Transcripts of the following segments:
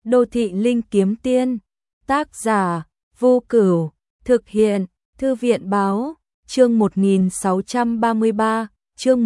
Đô thị linh kiếm tiên, tác giả, Vô Cửu, thực hiện, Thư viện báo, chương 1633, chương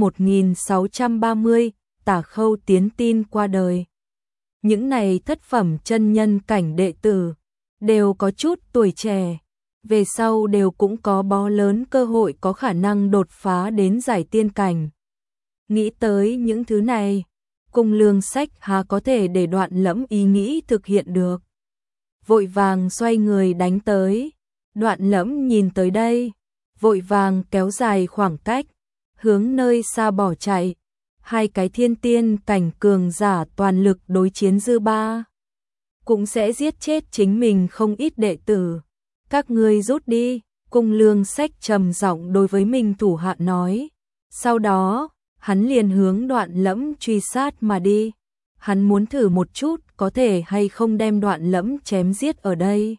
1630, Tả Khâu Tiến tin qua đời. Những này thất phẩm chân nhân cảnh đệ tử, đều có chút tuổi trẻ, về sau đều cũng có bó lớn cơ hội có khả năng đột phá đến giải tiên cảnh. Nghĩ tới những thứ này, Cung Lương Sách há có thể để Đoạn Lẫm ý nghĩ thực hiện được. Vội vàng xoay người đánh tới, Đoạn Lẫm nhìn tới đây, vội vàng kéo dài khoảng cách, hướng nơi xa bỏ chạy. Hai cái thiên tiên cảnh cường giả toàn lực đối chiến dư ba, cũng sẽ giết chết chính mình không ít đệ tử. Các ngươi rút đi, Cung Lương Sách trầm giọng đối với mình thủ hạ nói. Sau đó, hắn liền hướng Đoạn Lẫm truy sát mà đi. Hắn muốn thử một chút có thể hay không đem Đoạn Lẫm chém giết ở đây.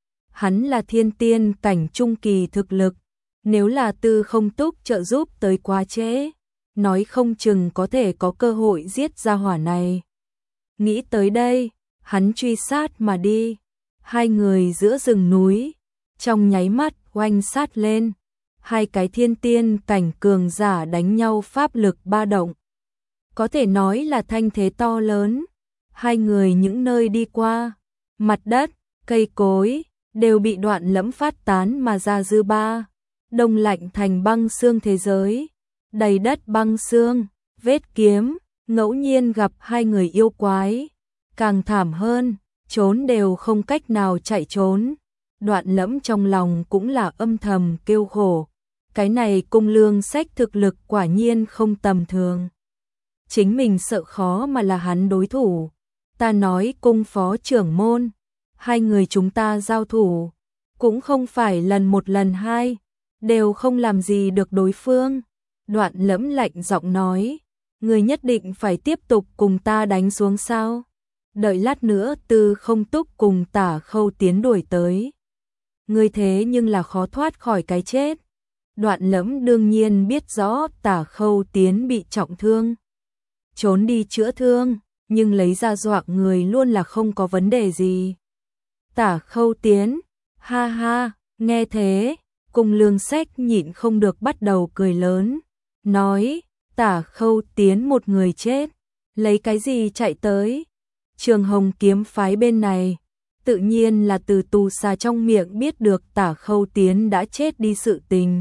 Hắn là thiên tiên cảnh trung kỳ thực lực, nếu là Tư Không Túc trợ giúp tới quá trễ, nói không chừng có thể có cơ hội giết ra hỏa này. Nghĩ tới đây, hắn truy sát mà đi. Hai người giữa rừng núi, trong nháy mắt oanh sát lên. Hai cái thiên tiên cảnh cường giả đánh nhau pháp lực ba động, có thể nói là thanh thế to lớn. Hai người những nơi đi qua, mặt đất, cây cối đều bị Đoạn Lẫm phát tán mà ra dư ba, đông lạnh thành băng xương thế giới. Đầy đất băng xương, vết kiếm, ngẫu nhiên gặp hai người yêu quái, càng thảm hơn, trốn đều không cách nào chạy trốn. Đoạn Lẫm trong lòng cũng là âm thầm kêu khổ, cái này Cung Lương Sách thực lực quả nhiên không tầm thường. Chính mình sợ khó mà là hắn đối thủ. Ta nói Cung phó trưởng môn, hai người chúng ta giao thủ, cũng không phải lần một lần hai, đều không làm gì được đối phương. Đoạn Lẫm lạnh giọng nói, người nhất định phải tiếp tục cùng ta đánh xuống sao? Đợi lát nữa Tư Không Túc cùng Tả Khâu Tiến đuổi tới, người thế nhưng là khó thoát khỏi cái chết. Đoạn Lẫm đương nhiên biết rõ Tả Khâu Tiến bị trọng thương, trốn đi chữa thương, nhưng lấy ra dọa người luôn là không có vấn đề gì. Tả Khâu Tiến, ha ha, nghe thế, Cung Lương Sách nhịn không được bắt đầu cười lớn, nói, Tả Khâu Tiến một người chết, lấy cái gì chạy tới? Trường Hồng kiếm phái bên này, tự nhiên là từ tù xà trong miệng biết được Tả Khâu Tiến đã chết đi sự tình.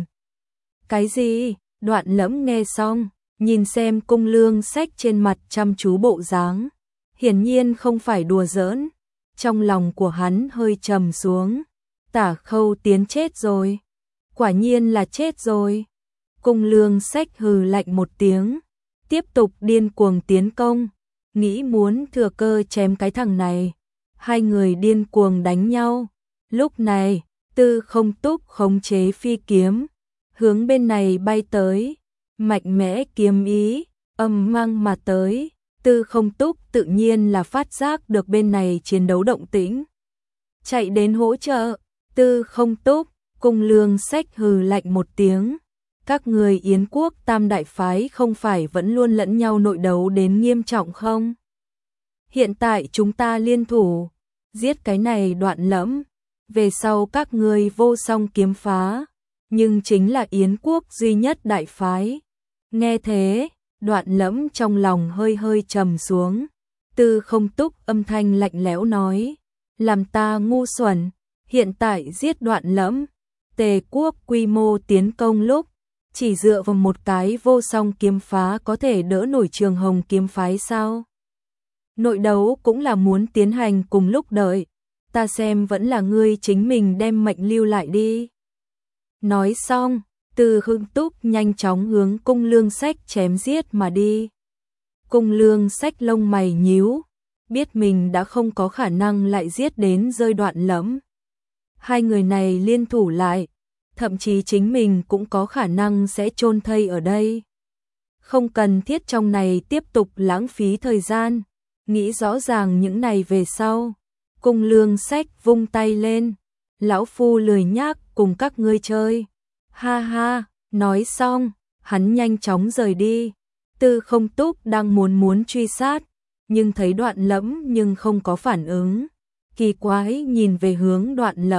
Cái gì? Đoạn Lẫm nghe xong, nhìn xem Cung Lương Sách trên mặt chăm chú bộ dáng, hiển nhiên không phải đùa giỡn. Trong lòng của hắn hơi trầm xuống, Tả Khâu Tiến chết rồi, quả nhiên là chết rồi. Cung Lương Sách hừ lạnh một tiếng, tiếp tục điên cuồng tiến công, nghĩ muốn thừa cơ chém cái thằng này. Hai người điên cuồng đánh nhau. Lúc này, Tư Không Túc khống chế phi kiếm, hướng bên này bay tới, mạnh mẽ kiếm ý, âm mang mà tới. Tư Không Túc tự nhiên là phát giác được bên này chiến đấu động tĩnh, chạy đến hỗ trợ. Tư Không Túc, Cung Lương Sách hừ lạnh một tiếng. Các người Yến quốc tam đại phái không phải vẫn luôn lẫn nhau nội đấu đến nghiêm trọng không? Hiện tại chúng ta liên thủ, giết cái này Đoạn Lẫm, về sau các người vô song kiếm phá, nhưng chính là Yến quốc duy nhất đại phái. Nghe thế, Đoạn Lẫm trong lòng hơi hơi trầm xuống. Tư Không Túc âm thanh lạnh lẽo nói, làm ta ngu xuẩn, hiện tại giết Đoạn Lẫm, Tề quốc quy mô tiến công lúc, chỉ dựa vào một cái vô song kiếm phá có thể đỡ nổi Trường Hồng kiếm phái sao? Nội đấu cũng là muốn tiến hành cùng lúc đợi, ta xem vẫn là ngươi chính mình đem mệnh lưu lại đi. Nói xong, Tư Không Túc nhanh chóng hướng Cung Lương Sách chém giết mà đi. Cung Lương Sách lông mày nhíu, biết mình đã không có khả năng lại giết đến rơi Đoạn Lẫm. Hai người này liên thủ lại, thậm chí chính mình cũng có khả năng sẽ chôn thây ở đây. Không cần thiết trong này tiếp tục lãng phí thời gian, nghĩ rõ ràng những này về sau. Cung Lương Sách vung tay lên, lão phu lười nhác cùng các ngươi chơi. Ha ha, nói xong, hắn nhanh chóng rời đi. Tư Không Túc đang muốn truy sát, nhưng thấy Đoạn Lẫm nhưng không có phản ứng. Kỳ quái nhìn về hướng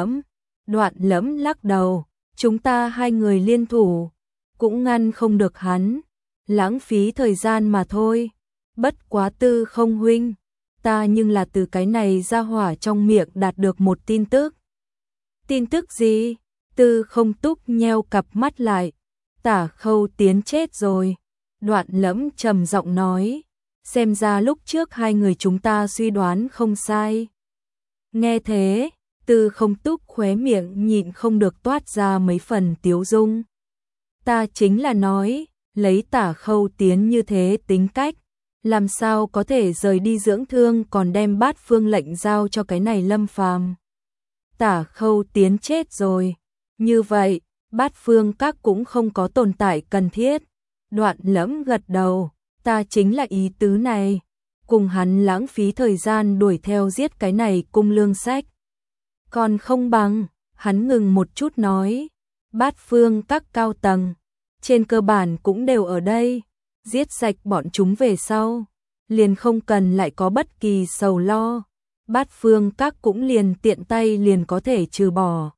Đoạn Lẫm lắc đầu, chúng ta hai người liên thủ, cũng ngăn không được hắn, lãng phí thời gian mà thôi. Bất quá Tư Không huynh, ta nhưng là từ cái này ra hỏa trong miệng đạt được một tin tức. Tin tức gì? Tư Không Túc nheo cặp mắt lại. Tả Khâu Tiến chết rồi. Đoạn Lẫm trầm giọng nói, xem ra lúc trước hai người chúng ta suy đoán không sai. Nghe thế, Tư Không Túc khóe miệng nhịn không được toát ra mấy phần tiếu dung. Ta chính là nói, lấy Tả Khâu Tiến như thế tính cách, làm sao có thể rời đi dưỡng thương còn đem Bát Phương lệnh giao cho cái này Lâm Phàm. Tả Khâu Tiến chết rồi, như vậy, Bát Phương các cũng không có tồn tại cần thiết. Đoạn Lẫm gật đầu, ta chính là ý tứ này, cùng hắn lãng phí thời gian đuổi theo giết cái này Cung Lương Sách. Còn không bằng, hắn ngừng một chút nói, Bát Phương các cao tầng, trên cơ bản cũng đều ở đây, giết sạch bọn chúng về sau, liền không cần lại có bất kỳ sầu lo, Bát Phương các cũng liền tiện tay liền có thể trừ bỏ.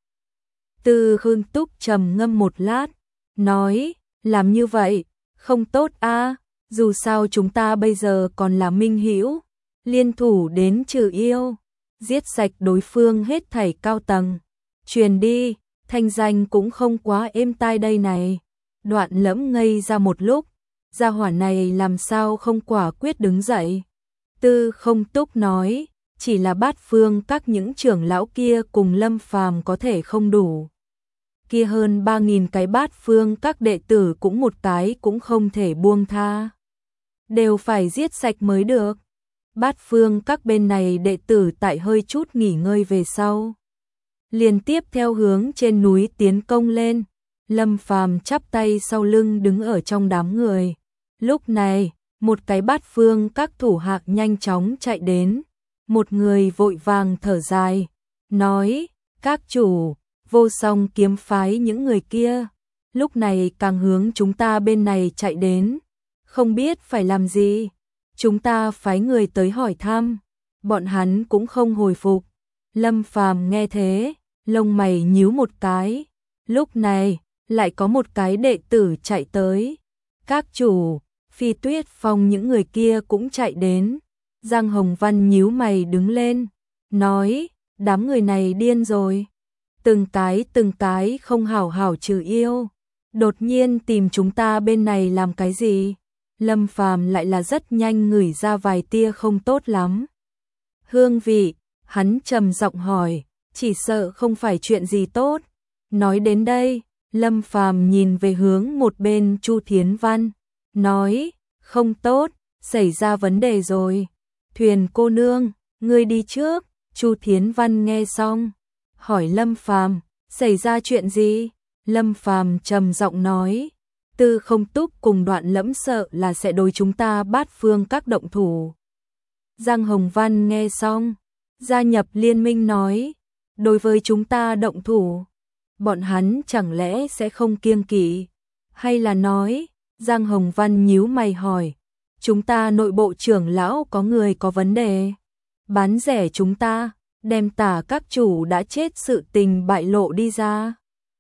Tư Khương Túc trầm ngâm một lát, nói, làm như vậy, không tốt a, dù sao chúng ta bây giờ còn là minh hữu, liên thủ đến trừ yêu, giết sạch đối phương hết thảy cao tầng, truyền đi, thanh danh cũng không quá êm tai đây này. Đoạn Lẫm ngây ra một lúc, gia hỏa này làm sao không quả quyết đứng dậy. Tư Không Túc nói, chỉ là Bát Phương các những trưởng lão kia cùng Lâm Phàm có thể không đủ. Kia hơn 3.000 cái Bát Phương các đệ tử cũng một cái cũng không thể buông tha. Đều phải giết sạch mới được. Bát Phương các bên này đệ tử tại hơi chút nghỉ ngơi về sau, liên tiếp theo hướng trên núi tiến công lên. Lâm Phàm chắp tay sau lưng đứng ở trong đám người. Lúc này, một cái Bát Phương các thủ hạ nhanh chóng chạy đến. Một người vội vàng thở dài, nói, các chủ, Vô Song kiếm phái những người kia, lúc này càng hướng chúng ta bên này chạy đến, không biết phải làm gì. Chúng ta phái người tới hỏi thăm, bọn hắn cũng không hồi phục. Lâm Phàm nghe thế, lông mày nhíu một cái. Lúc này, lại có một cái đệ tử chạy tới. Các chủ, Phi Tuyết Phong những người kia cũng chạy đến. Giang Hồng Văn nhíu mày đứng lên, nói, đám người này điên rồi. Từng cái không hảo hảo trừ yêu, đột nhiên tìm chúng ta bên này làm cái gì? Lâm Phàm lại là rất nhanh ngửi ra vài tia không tốt lắm hương vị, hắn trầm giọng hỏi, chỉ sợ không phải chuyện gì tốt. Nói đến đây, Lâm Phàm nhìn về hướng một bên Chu Thiến Văn, nói, không tốt, xảy ra vấn đề rồi. Thuyền cô nương, ngươi đi trước. Chu Thiến Văn nghe xong, hỏi Lâm Phàm, xảy ra chuyện gì? Lâm Phàm trầm giọng nói, Tư Không Túc cùng Đoạn Lẫm sợ là sẽ đối chúng ta Bát Phương các động thủ. Giang Hồng Văn nghe xong, gia nhập liên minh nói, đối với chúng ta động thủ, bọn hắn chẳng lẽ sẽ không kiêng kỵ? Hay là nói, Giang Hồng Văn nhíu mày hỏi, chúng ta nội bộ trưởng lão có người có vấn đề, bán rẻ chúng ta, đem Tả các chủ đã chết sự tình bại lộ đi ra.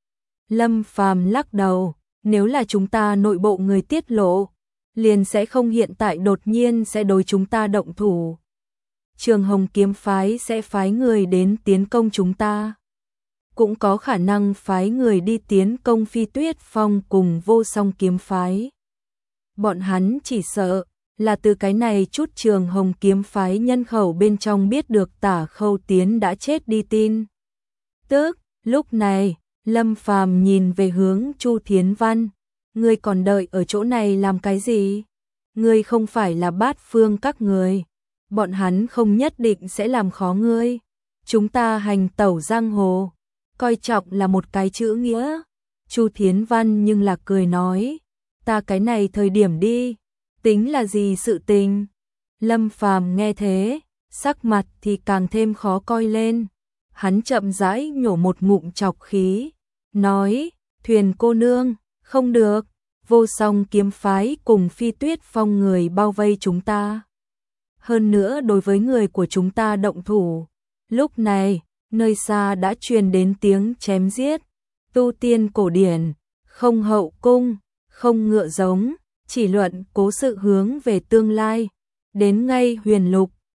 Lâm Phàm lắc đầu, nếu là chúng ta nội bộ người tiết lộ, liền sẽ không hiện tại đột nhiên sẽ đối chúng ta động thủ. Trường Hồng kiếm phái sẽ phái người đến tiến công chúng ta. Cũng có khả năng phái người đi tiến công Phi Tuyết Phong cùng Vô Song kiếm phái. Bọn hắn chỉ sợ là từ cái này chút Trường Hồng kiếm phái nhân khẩu bên trong biết được Tả Khâu Tiến đã chết đi tin. Tức, lúc này, Lâm Phàm nhìn về hướng Chu Thiến Văn, ngươi còn đợi ở chỗ này làm cái gì? Ngươi không phải là Bát Phương các người, bọn hắn không nhất định sẽ làm khó ngươi. Chúng ta hành tẩu giang hồ, coi trọng là một cái chữ nghĩa. Chu Thiến Văn nhưng là cười nói, ta cái này thời điểm đi, tính là gì sự tình? Lâm Phàm nghe thế, sắc mặt thì càng thêm khó coi lên. Hắn chậm rãi nhổ một ngụm trọc khí, nói, thuyền cô nương, không được, Vô Song kiếm phái cùng Phi Tuyết Phong người bao vây chúng ta. hơn nữa đối với người của chúng ta động thủ. Lúc này, nơi xa đã truyền đến tiếng chém giết, tu tiên cổ điển, không hậu cung, không ngựa giống, chỉ luận cố sự hướng về tương lai. Đến ngay Huyền Lục,